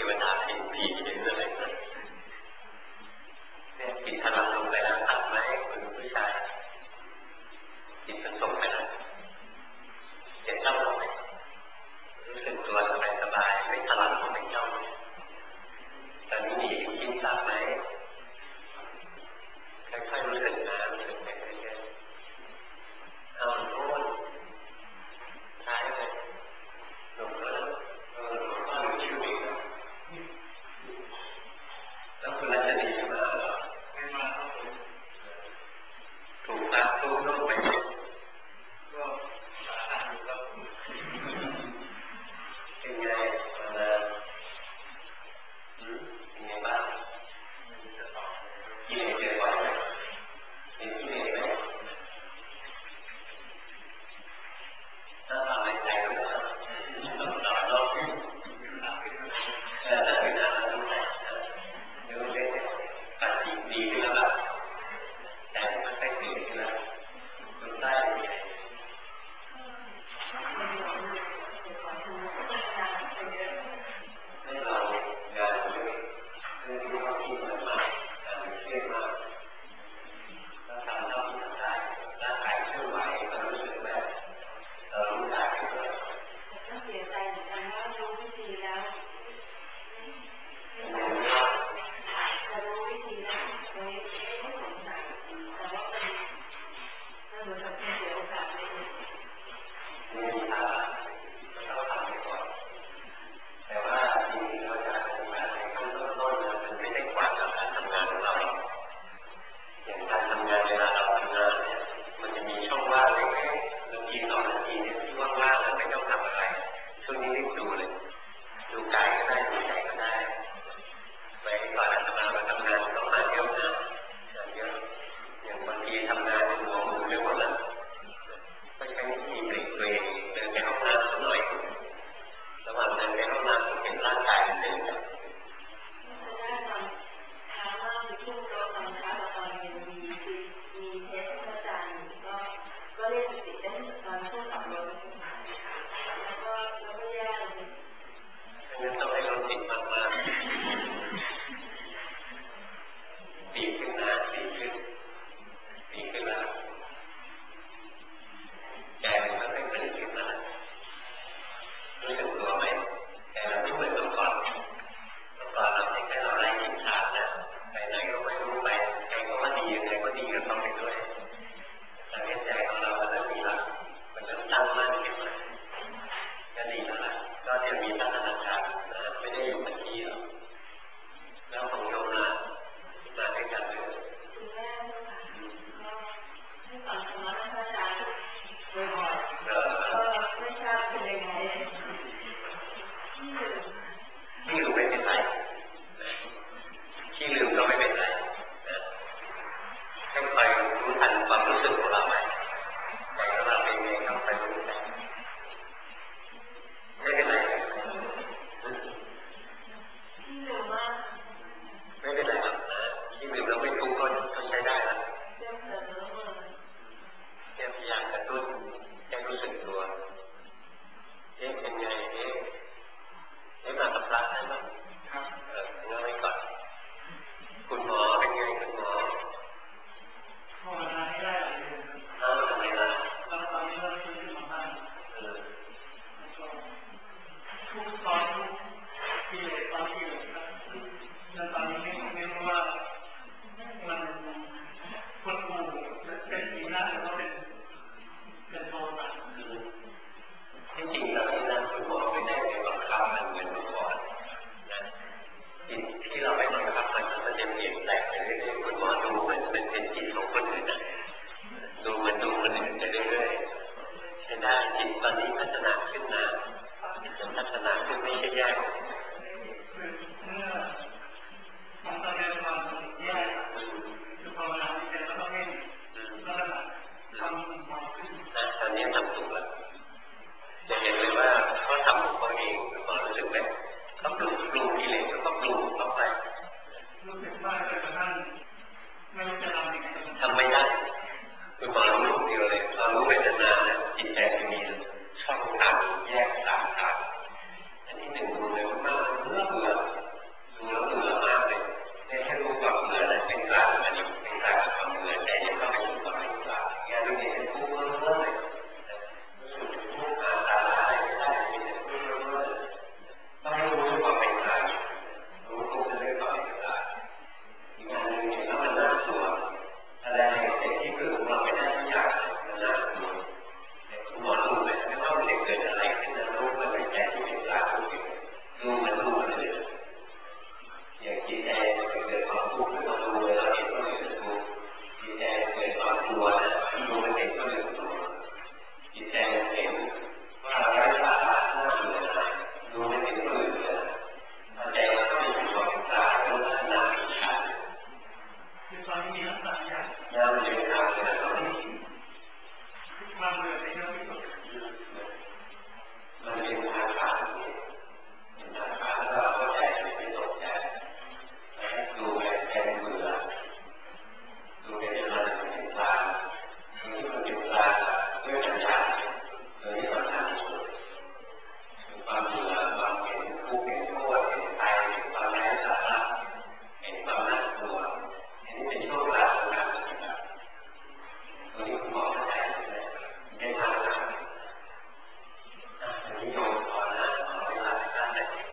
รู้สึกว่าจะกระทั่งไม่รู้จะทำยังไงทำไม่ได้คุณหมอรู้เดียวเลยเรารู้เวทนาเนี่ยจิตใจจะมีช่องทางแยกสามทางอันที่หนึ่งดูเลยว่าเบื่อดูแล้วเบื่อมากเลยแค่รู้ความเบื่อแล้วเป็นกลางมันอยู่เป็นกลางกับความเบื่อใจยังเข้าไปอยู่กับเป็นกลางงานนี้เป็นผู้เมื่อเลยผู้อ่านตาอะไรไม่ได้มีแต่ผู้เมื่อต้องรู้ความเป็นกลางรู้ตัวเรื่องความเป็นกลางอีกอย่างหนึ่งเห็นแล้วมันน่ากลัวอะไรในที่คือของเราไม่ได้ทุกอย่างมันน่ากลัวคุณหมอรู้ไหมไม่ว่ามันจะเกิดอะไรขึ้นนะรู้มันเป็นใจที่เป็นกลางรู้มันรู้เลยอย่างจิตใจเกิดความทุกข์ขึ้นมาดูเลยเราเห็นว่ามันทุกข์จิตใจเกิดความกลัวนะดูมันเห็นว่ามันกลัวจิตใจเห็นว่าไร้สาระน่าเบื่อหน่ายดูมันเห็นว่ามันเบื่อใจเราเข้าไปอยู่กับความกลางแล้วมันน่าอิจฉาคือตอนนี้มีทั้งสามอย่างน่าเบื่อทางเลยเราไม่คิดความเบื่อในเรื่องที่สุดมันเป็นทางผ่านเป็นทางผ่านแล้วเราเข้าใจไม่ตกใจดูไปแค่เบื่อดูไปจนมันเป็นกลางดูที่มันเป็นกลางด้วยปัญญาโดยที่สำคัญที่สุดคือความเบื่อความเห็นผู้เป็นโทษเห็นภัยเห็นความไร้สาระเห็นความน่ากลัวเห็นเป็นโชคลาภของการปฏิบัติตรงนี้คุณหมอ